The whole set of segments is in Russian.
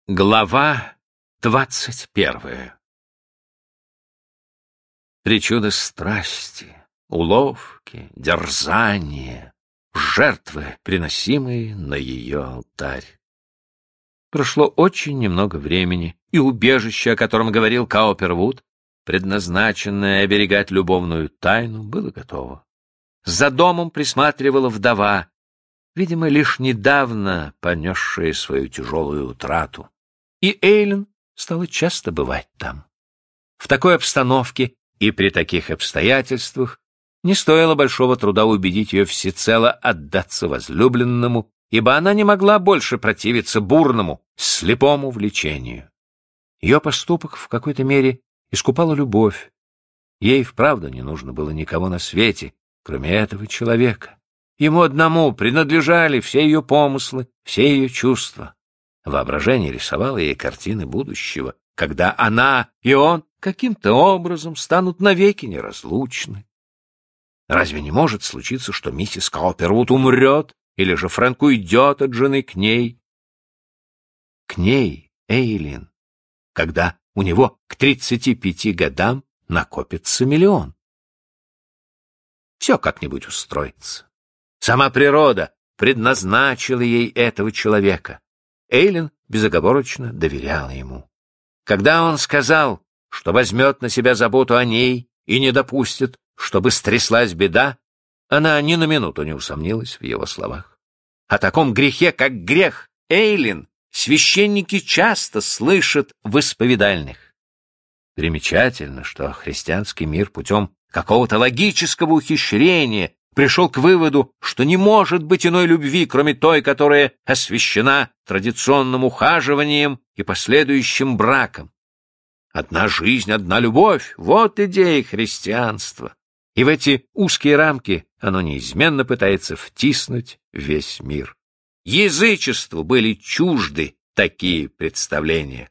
Глава 21. Причуды страсти, уловки, дерзания, жертвы, приносимые на ее алтарь. Прошло очень немного времени, и убежище, о котором говорил Каупервуд, предназначенное оберегать любовную тайну, было готово. За домом присматривала вдова, видимо, лишь недавно понесшая свою тяжелую утрату. И Эйлин стала часто бывать там. В такой обстановке и при таких обстоятельствах не стоило большого труда убедить ее всецело отдаться возлюбленному, ибо она не могла больше противиться бурному, слепому влечению. Ее поступок в какой-то мере искупала любовь. Ей вправду не нужно было никого на свете, кроме этого человека. Ему одному принадлежали все ее помыслы, все ее чувства. Воображение рисовало ей картины будущего, когда она и он каким-то образом станут навеки неразлучны. Разве не может случиться, что миссис Каупервуд умрет, или же Фрэнк уйдет от жены к ней? К ней, Эйлин, когда у него к 35 годам накопится миллион. Все как-нибудь устроится. Сама природа предназначила ей этого человека. Эйлин безоговорочно доверяла ему. Когда он сказал, что возьмет на себя заботу о ней и не допустит, чтобы стряслась беда, она ни на минуту не усомнилась в его словах. О таком грехе, как грех Эйлин, священники часто слышат в исповедальных. Примечательно, что христианский мир путем какого-то логического ухищрения пришел к выводу, что не может быть иной любви, кроме той, которая освящена традиционным ухаживанием и последующим браком. Одна жизнь, одна любовь — вот идея христианства. И в эти узкие рамки оно неизменно пытается втиснуть весь мир. Язычеству были чужды такие представления.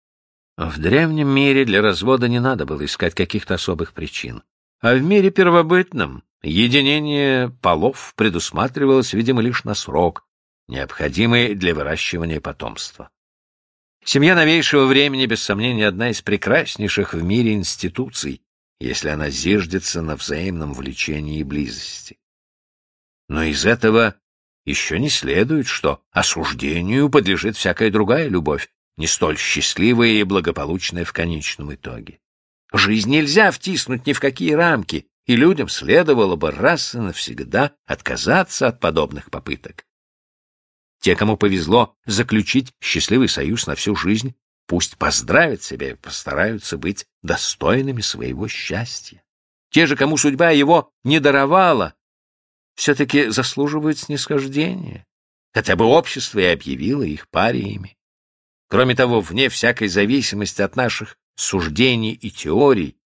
В древнем мире для развода не надо было искать каких-то особых причин. А в мире первобытном единение полов предусматривалось, видимо, лишь на срок, необходимый для выращивания потомства. Семья новейшего времени, без сомнения, одна из прекраснейших в мире институций, если она зиждется на взаимном влечении и близости. Но из этого еще не следует, что осуждению подлежит всякая другая любовь, не столь счастливая и благополучная в конечном итоге. Жизнь нельзя втиснуть ни в какие рамки, и людям следовало бы раз и навсегда отказаться от подобных попыток. Те, кому повезло заключить счастливый союз на всю жизнь, пусть поздравят себя и постараются быть достойными своего счастья. Те же, кому судьба его не даровала, все-таки заслуживают снисхождения, хотя бы общество и объявило их париями. Кроме того, вне всякой зависимости от наших суждений и теорий,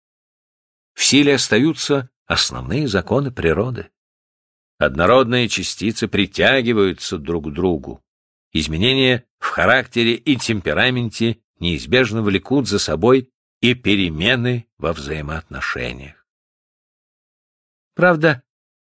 в силе остаются основные законы природы. Однородные частицы притягиваются друг к другу. Изменения в характере и темпераменте неизбежно влекут за собой и перемены во взаимоотношениях. Правда,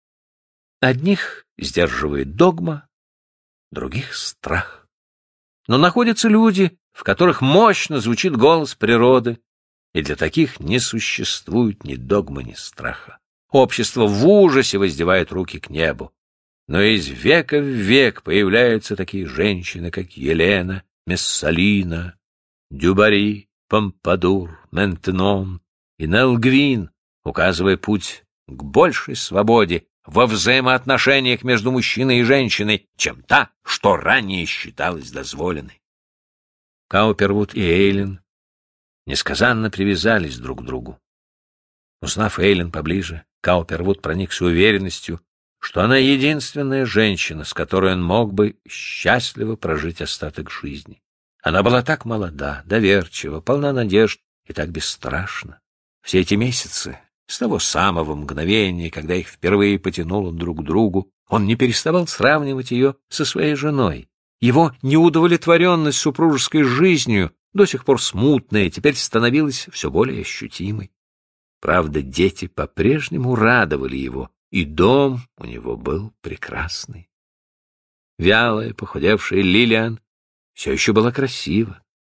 одних сдерживает догма, других — страх. Но находятся люди, в которых мощно звучит голос природы, и для таких не существует ни догмы, ни страха. Общество в ужасе воздевает руки к небу. Но из века в век появляются такие женщины, как Елена, Мессалина, Дюбари, Помпадур, Ментенон и Нелл Гвин, указывая путь к большей свободе во взаимоотношениях между мужчиной и женщиной, чем та, что ранее считалась дозволенной. Каупервуд и Эйлин несказанно привязались друг к другу. Узнав Эйлин поближе, Каупервуд проникся уверенностью, что она единственная женщина, с которой он мог бы счастливо прожить остаток жизни. Она была так молода, доверчива, полна надежд и так бесстрашна. Все эти месяцы, с того самого мгновения, когда их впервые потянуло друг к другу, он не переставал сравнивать ее со своей женой. Его неудовлетворенность супружеской жизнью, до сих пор смутная, теперь становилась все более ощутимой. Правда, дети по-прежнему радовали его, и дом у него был прекрасный. Вялая, похудевшая Лилиан все еще была красива.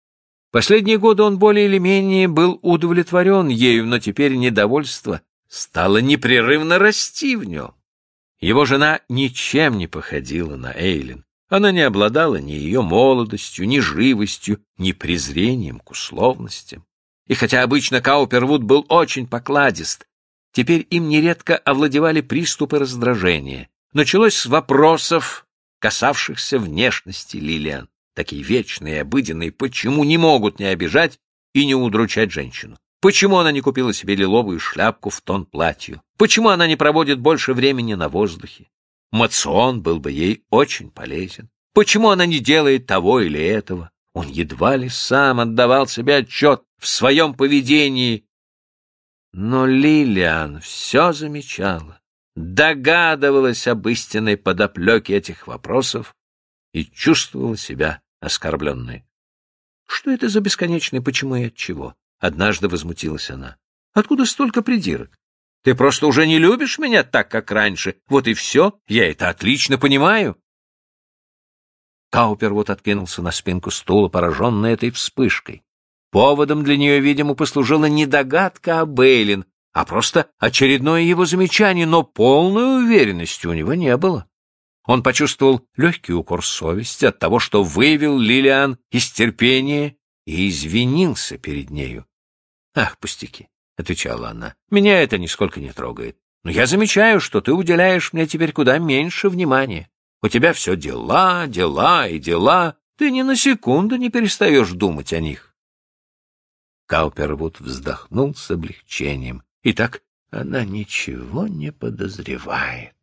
Последние годы он более или менее был удовлетворен ею, но теперь недовольство стало непрерывно расти в нем. Его жена ничем не походила на Эйлин. Она не обладала ни ее молодостью, ни живостью, ни презрением к условностям. И хотя обычно Каупервуд был очень покладист, теперь им нередко овладевали приступы раздражения. Началось с вопросов, касавшихся внешности Лилиан, такие вечные и обыденные, почему не могут не обижать и не удручать женщину. Почему она не купила себе лиловую шляпку в тон платью? Почему она не проводит больше времени на воздухе? Моцион был бы ей очень полезен. Почему она не делает того или этого? Он едва ли сам отдавал себе отчет в своем поведении. Но Лилиан все замечала, догадывалась об истинной подоплеке этих вопросов и чувствовала себя оскорбленной. Что это за бесконечное почему и отчего? Однажды возмутилась она. Откуда столько придирок? Ты просто уже не любишь меня так, как раньше. Вот и все. Я это отлично понимаю. Каупервуд откинулся на спинку стула, пораженный этой вспышкой. Поводом для нее, видимо, послужила не догадка об Эйлин, а просто очередное его замечание, но полной уверенности у него не было. Он почувствовал легкий укор совести от того, что вывел Лилиан из терпения и извинился перед нею. «Ах, пустяки», — отвечала она, — «меня это нисколько не трогает. Но я замечаю, что ты уделяешь мне теперь куда меньше внимания. У тебя все дела, дела и дела. Ты ни на секунду не перестаешь думать о них». Каупервуд вздохнул с облегчением. Итак, она ничего не подозревает.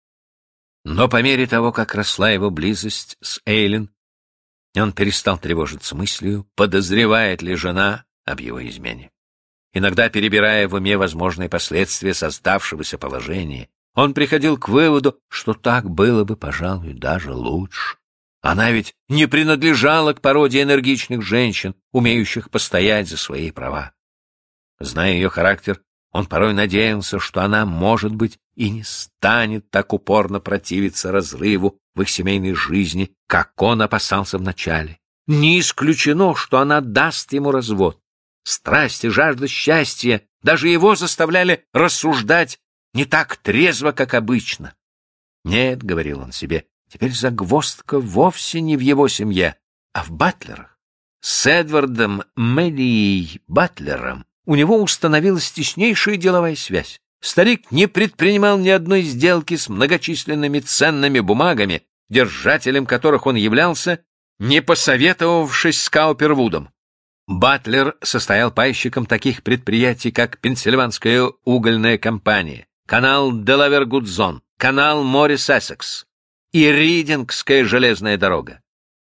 Но по мере того, как росла его близость с Эйлин, он перестал тревожиться мыслью, подозревает ли жена об его измене. Иногда, перебирая в уме возможные последствия создавшегося положения, он приходил к выводу, что так было бы, пожалуй, даже лучше. Она ведь не принадлежала к породе энергичных женщин, умеющих постоять за свои права. Зная ее характер, он порой надеялся, что она, может быть, и не станет так упорно противиться разрыву в их семейной жизни, как он опасался вначале. Не исключено, что она даст ему развод. Страсть и жажда счастья даже его заставляли рассуждать не так трезво, как обычно. «Нет», — говорил он себе, — «теперь загвоздка вовсе не в его семье, а в Батлерах. С Эдвардом Мэрией Батлером у него установилась теснейшая деловая связь. Старик не предпринимал ни одной сделки с многочисленными ценными бумагами, держателем которых он являлся, не посоветовавшись с Каупервудом. Батлер состоял пайщиком таких предприятий, как Пенсильванская угольная компания, канал Делавер-Гудзон, канал Моррис-Эссекс и Ридингская железная дорога.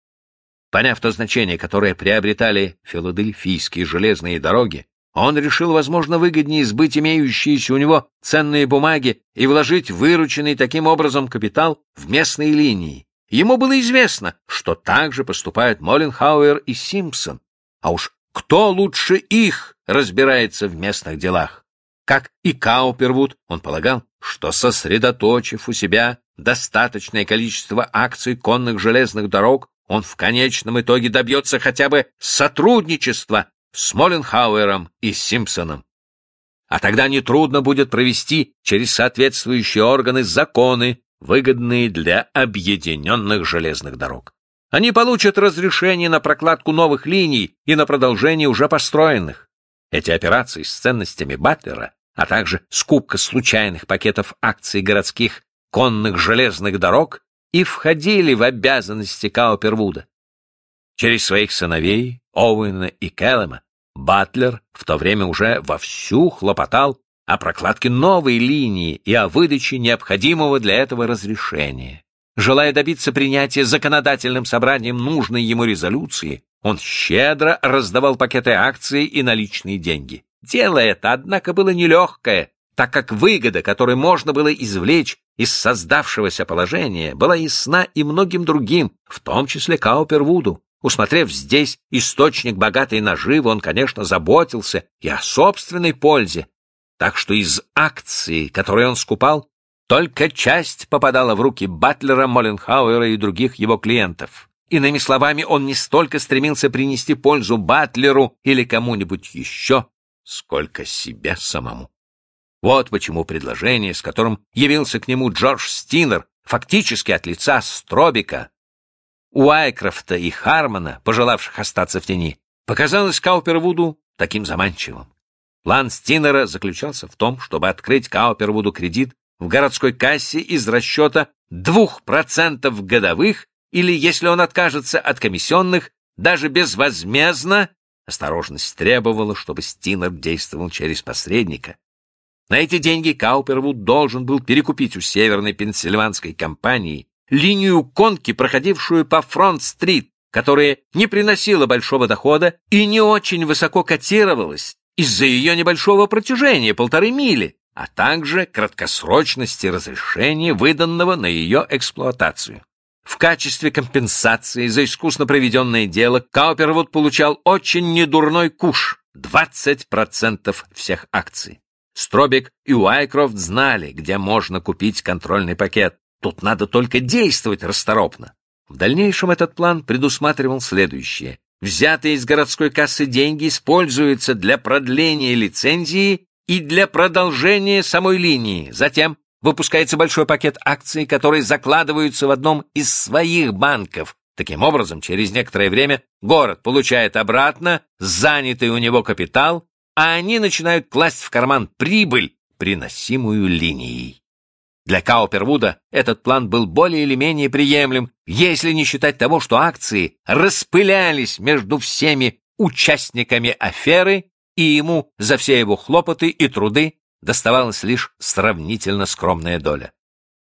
Поняв то значение, которое приобретали филадельфийские железные дороги, он решил, возможно, выгоднее сбыть имеющиеся у него ценные бумаги и вложить вырученный таким образом капитал в местные линии. Ему было известно, что так же поступают Молленхауэр и Симпсон. А уж кто лучше их разбирается в местных делах? Как и Каупервуд, он полагал, что, сосредоточив у себя достаточное количество акций конных железных дорог, он в конечном итоге добьется хотя бы сотрудничества с Молленхауэром и Симпсоном. А тогда нетрудно будет провести через соответствующие органы законы, выгодные для объединенных железных дорог. Они получат разрешение на прокладку новых линий и на продолжение уже построенных. Эти операции с ценностями Батлера, а также скупка случайных пакетов акций городских конных железных дорог и входили в обязанности Каупервуда. Через своих сыновей, Оуэна и Келлема, Батлер в то время уже вовсю хлопотал о прокладке новой линии и о выдаче необходимого для этого разрешения. Желая добиться принятия законодательным собранием нужной ему резолюции, он щедро раздавал пакеты акций и наличные деньги. Дело это, однако, было нелегкое, так как выгода, которую можно было извлечь из создавшегося положения, была ясна и многим другим, в том числе Каупервуду. Усмотрев здесь источник богатой наживы, он, конечно, заботился и о собственной пользе, так что из акций, которые он скупал, только часть попадала в руки Батлера, Молленхауэра и других его клиентов. Иными словами, он не столько стремился принести пользу Батлеру или кому-нибудь еще, сколько себе самому. Вот почему предложение, с которым явился к нему Джордж Стинер, фактически от лица Стробика, Уайкрофта и Хармона, пожелавших остаться в тени, показалось Каупервуду таким заманчивым. План Стинера заключался в том, чтобы открыть Каупервуду кредит в городской кассе из расчета 2% годовых, или, если он откажется от комиссионных, даже безвозмездно. Осторожность требовала, чтобы Стинер действовал через посредника. На эти деньги Каупервуд должен был перекупить у Северной Пенсильванской компании линию конки, проходившую по Фронт-стрит, которая не приносила большого дохода и не очень высоко котировалась из-за ее небольшого протяжения, 1,5 мили, а также краткосрочности разрешения, выданного на ее эксплуатацию. В качестве компенсации за искусно проведенное дело Каупервуд получал очень недурной куш — 20% всех акций. Стробик и Уайкрофт знали, где можно купить контрольный пакет. Тут надо только действовать расторопно. В дальнейшем этот план предусматривал следующее. Взятые из городской кассы деньги используются для продления лицензии и для продолжения самой линии. Затем выпускается большой пакет акций, которые закладываются в одном из своих банков. Таким образом, через некоторое время город получает обратно занятый у него капитал, а они начинают класть в карман прибыль, приносимую линией. Для Каупервуда этот план был более или менее приемлем, если не считать того, что акции распылялись между всеми участниками аферы, и ему за все его хлопоты и труды доставалась лишь сравнительно скромная доля.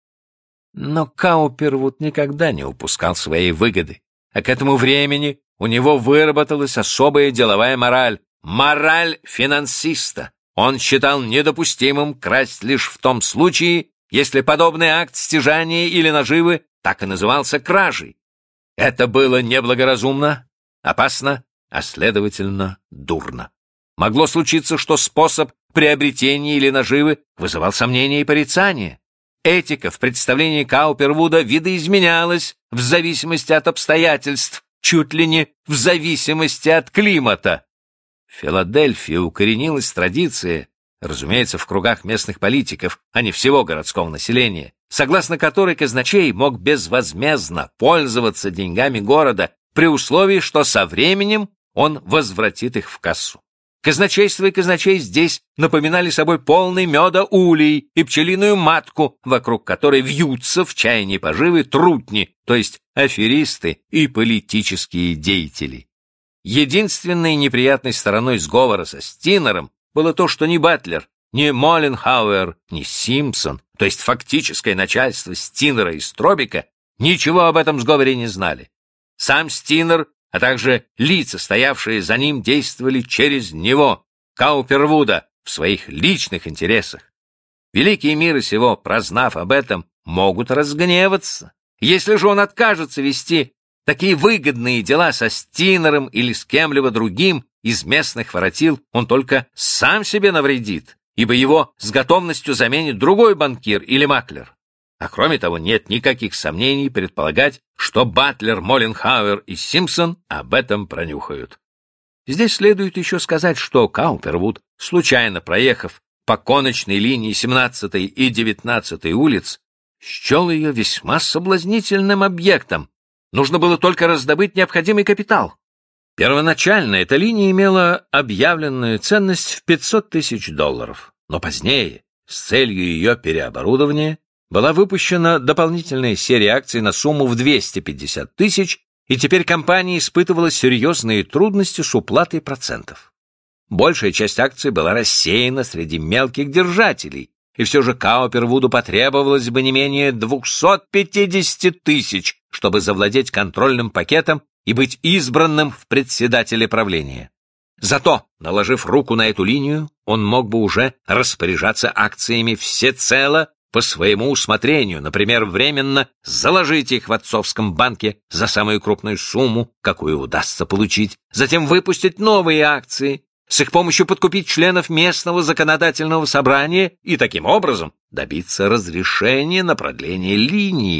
Но Каупервуд никогда не упускал своей выгоды, а к этому времени у него выработалась особая деловая мораль. Мораль финансиста. Он считал недопустимым красть лишь в том случае, если подобный акт стяжания или наживы так и назывался кражей. Это было неблагоразумно, опасно, а следовательно, дурно. Могло случиться, что способ приобретения или наживы вызывал сомнения и порицания. Этика в представлении Каупервуда видоизменялась в зависимости от обстоятельств, чуть ли не в зависимости от климата. В Филадельфии укоренилась традиция, разумеется, в кругах местных политиков, а не всего городского населения, согласно которой казначей мог безвозмездно пользоваться деньгами города при условии, что со временем он возвратит их в кассу. Казначейство и казначей здесь напоминали собой полный меда улей и пчелиную матку, вокруг которой вьются в чаянии поживы трутни, то есть аферисты и политические деятели. Единственной неприятной стороной сговора со Стинером было то, что ни Батлер, ни Молленхауэр, ни Симпсон, то есть фактическое начальство Стинера и Стробика, ничего об этом сговоре не знали. Сам Стинер, а также лица, стоявшие за ним, действовали через него, Каупервуда, в своих личных интересах. Великие миры сего, прознав об этом, могут разгневаться. Если же он откажется вести такие выгодные дела со Стинером или с кем-либо другим из местных воротил, он только сам себе навредит, ибо его с готовностью заменит другой банкир или маклер. А кроме того, нет никаких сомнений предполагать, что Батлер, Молленхауэр и Симпсон об этом пронюхают. Здесь следует еще сказать, что Каупервуд, случайно проехав по конечной линии 17-й и 19-й улиц, счел ее весьма соблазнительным объектом. Нужно было только раздобыть необходимый капитал. Первоначально эта линия имела объявленную ценность в $500 тысяч, но позднее, с целью ее переоборудования, была выпущена дополнительная серия акций на сумму в 250 тысяч, и теперь компания испытывала серьезные трудности с уплатой процентов. Большая часть акций была рассеяна среди мелких держателей, и все же Каупервуду потребовалось бы не менее 250 тысяч, чтобы завладеть контрольным пакетом и быть избранным в председатели правления. Зато, наложив руку на эту линию, он мог бы уже распоряжаться акциями всецело по своему усмотрению, например, временно заложить их в отцовском банке за самую крупную сумму, какую удастся получить, затем выпустить новые акции, с их помощью подкупить членов местного законодательного собрания и таким образом добиться разрешения на продление линии.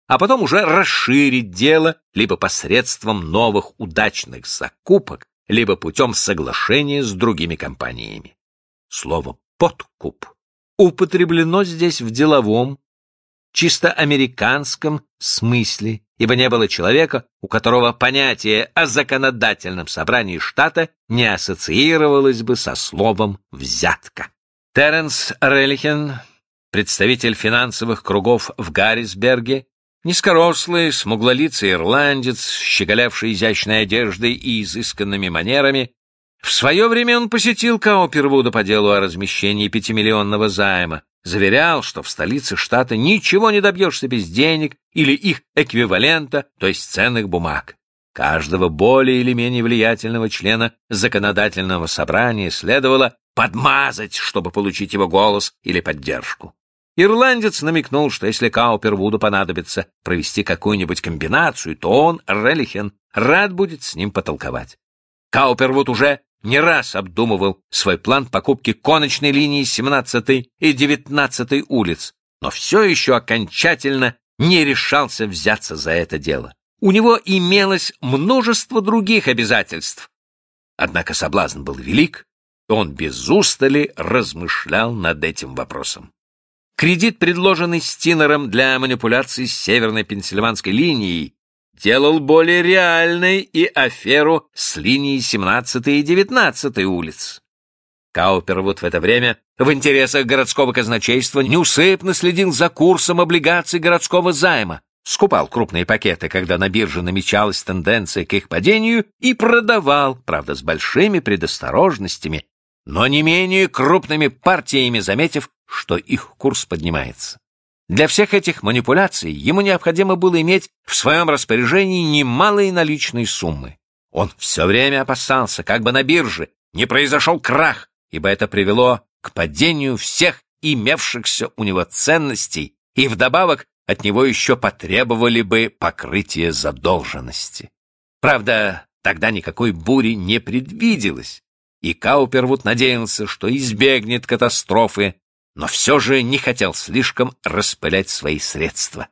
а потом уже расширить дело либо посредством новых удачных закупок, либо путем соглашения с другими компаниями. Слово «подкуп» употреблено здесь в деловом, чисто американском смысле, ибо не было человека, у которого понятие о законодательном собрании штата не ассоциировалось бы со словом «взятка». Теренс Релихен, представитель финансовых кругов в Гаррисберге, низкорослый, смуглолицый ирландец, щеголявший изящной одеждой и изысканными манерами, в свое время он посетил Каупервуда по делу о размещении 5-миллионного займа, заверял, что в столице штата ничего не добьешься без денег или их эквивалента, то есть ценных бумаг. Каждого более или менее влиятельного члена законодательного собрания следовало подмазать, чтобы получить его голос или поддержку. Ирландец намекнул, что если Каупервуду понадобится провести какую-нибудь комбинацию, то он, Релихен, рад будет с ним потолковать. Каупервуд уже не раз обдумывал свой план покупки конечной линии 17-й и 19-й улиц, но все еще окончательно не решался взяться за это дело. У него имелось множество других обязательств. Однако соблазн был велик, и он без устали размышлял над этим вопросом. Кредит, предложенный Стинером для манипуляций с северной пенсильванской линией, делал более реальной и аферу с линией 17-й и 19-й улиц. Каупервуд в это время в интересах городского казначейства неусыпно следил за курсом облигаций городского займа, скупал крупные пакеты, когда на бирже намечалась тенденция к их падению, и продавал, правда, с большими предосторожностями, но не менее крупными партиями, заметив, что их курс поднимается. Для всех этих манипуляций ему необходимо было иметь в своем распоряжении немалые наличные суммы. Он все время опасался, как бы на бирже не произошел крах, ибо это привело к падению всех имевшихся у него ценностей, и вдобавок от него еще потребовали бы покрытия задолженности. Правда, тогда никакой бури не предвиделось, и Каупервуд надеялся, что избегнет катастрофы, но все же не хотел слишком распылять свои средства.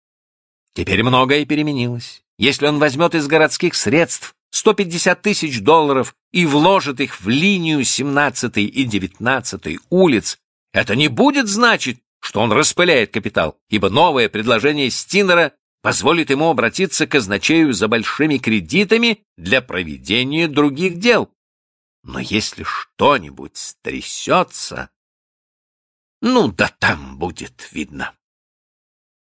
Теперь многое переменилось. Если он возьмет из городских средств 150 тысяч долларов и вложит их в линию 17-й и 19-й улиц, это не будет значить, что он распыляет капитал, ибо новое предложение Стинера позволит ему обратиться к казначею за большими кредитами для проведения других дел. Но если что-нибудь стрясется, ну да там будет видно.